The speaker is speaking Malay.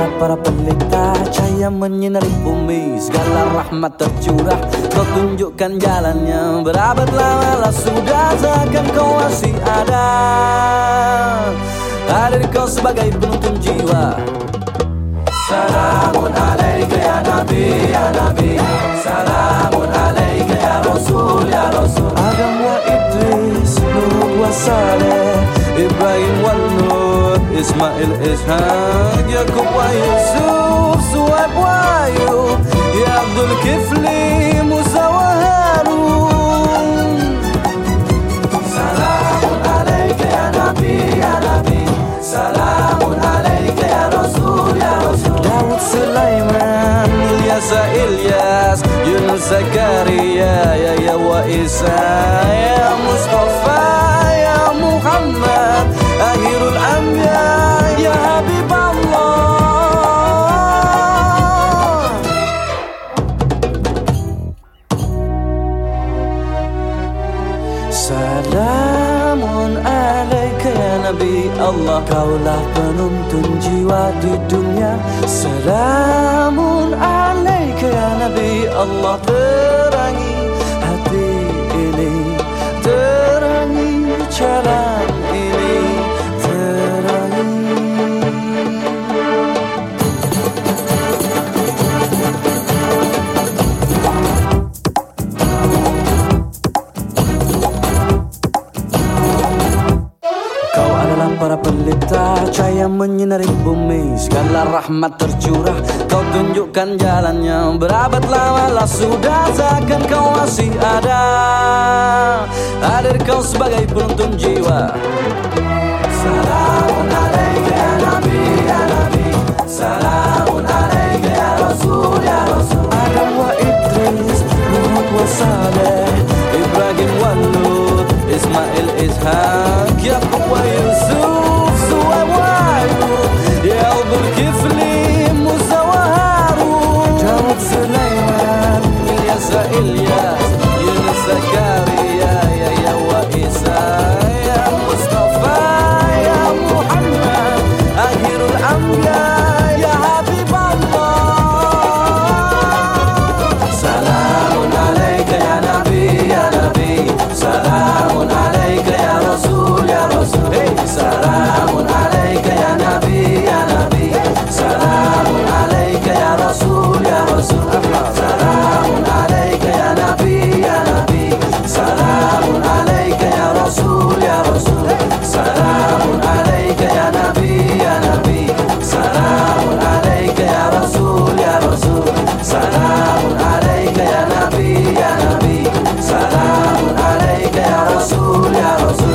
adalah para pelita cahaya menyinari bumi, segala rahmat tercurah. Kau tunjukkan jalannya, berabad lama sudah, takkan kau masih ada. Hadir kau sebagai penuntun jiwa. Salamun alaika ya Nabi, ya Nabi. Salamun alaika ya Rasul, ya Rasul. Adam wa Idris, Nuh wa Saleh, Ibrahim wa Lut, Ismail, Ishaq, Yakub wa Yusuf, Suhaib wa Ayub, ya Abdul Kifli, Musa wa Harun. Salamun alaika ya Nabi, ya Nabi. Salamun alaika ya Rasul, ya Rasul. Daud, Sulaiman, Ilyas, Yunus, Zakaria, Yahya wa Isa, ya Mustafa, ya Muhammad, akhirul anbiya, ya Habib Allah. Salamun alaika ya Nabi Allah, kaulah penuntun jiwa di dunia. Salamun alaika ya Nabi Allah, terangi hati ini, terangi jalan ini, terangi. Para pelita cahaya menyinari bumi, segala rahmat tercurah. Kau tunjukkan jalannya, berabad lama sudah, takkan kau masih ada. Hadir kau sebagai penuntun jiwa. Salamun alaika ya Nabi, ya Nabi. Salamun alaika ya Rasul, ya Rasul. Adam wa Idris, Nuh wa Saleh, Ibrahim wa Lut, Ismail, Ishaq, Yakub wa Yusuf, Suhaib wa Ayub, ya Abdul Kifli, Musa wa Harun. Daud, Sulaiman, Ilyas, Yunus, Zakaria, Yahya wa Isa, ya Mustafa, ya Muhammad, akhirul anbiya, ya Habib Allah. Salamun alaika ya Nabi, ya Nabi. Salamun alaika ya Rasul, ya Rasul. Salamun alaika ya Nabi, ya Nabi. Salamun alaika ya Rasul, ya Rasul. Salamun alaika ya Nabi, ya Nabi. Salamun alaika ya Rasul, ya Rasul. Salamun alaika ya Nabi, ya Nabi. Salamun alaika ya Rasul, ya Rasul. Salamun alaika ya Nabi, ya Nabi. Salamun alaika ya Rasul, ya Rasul.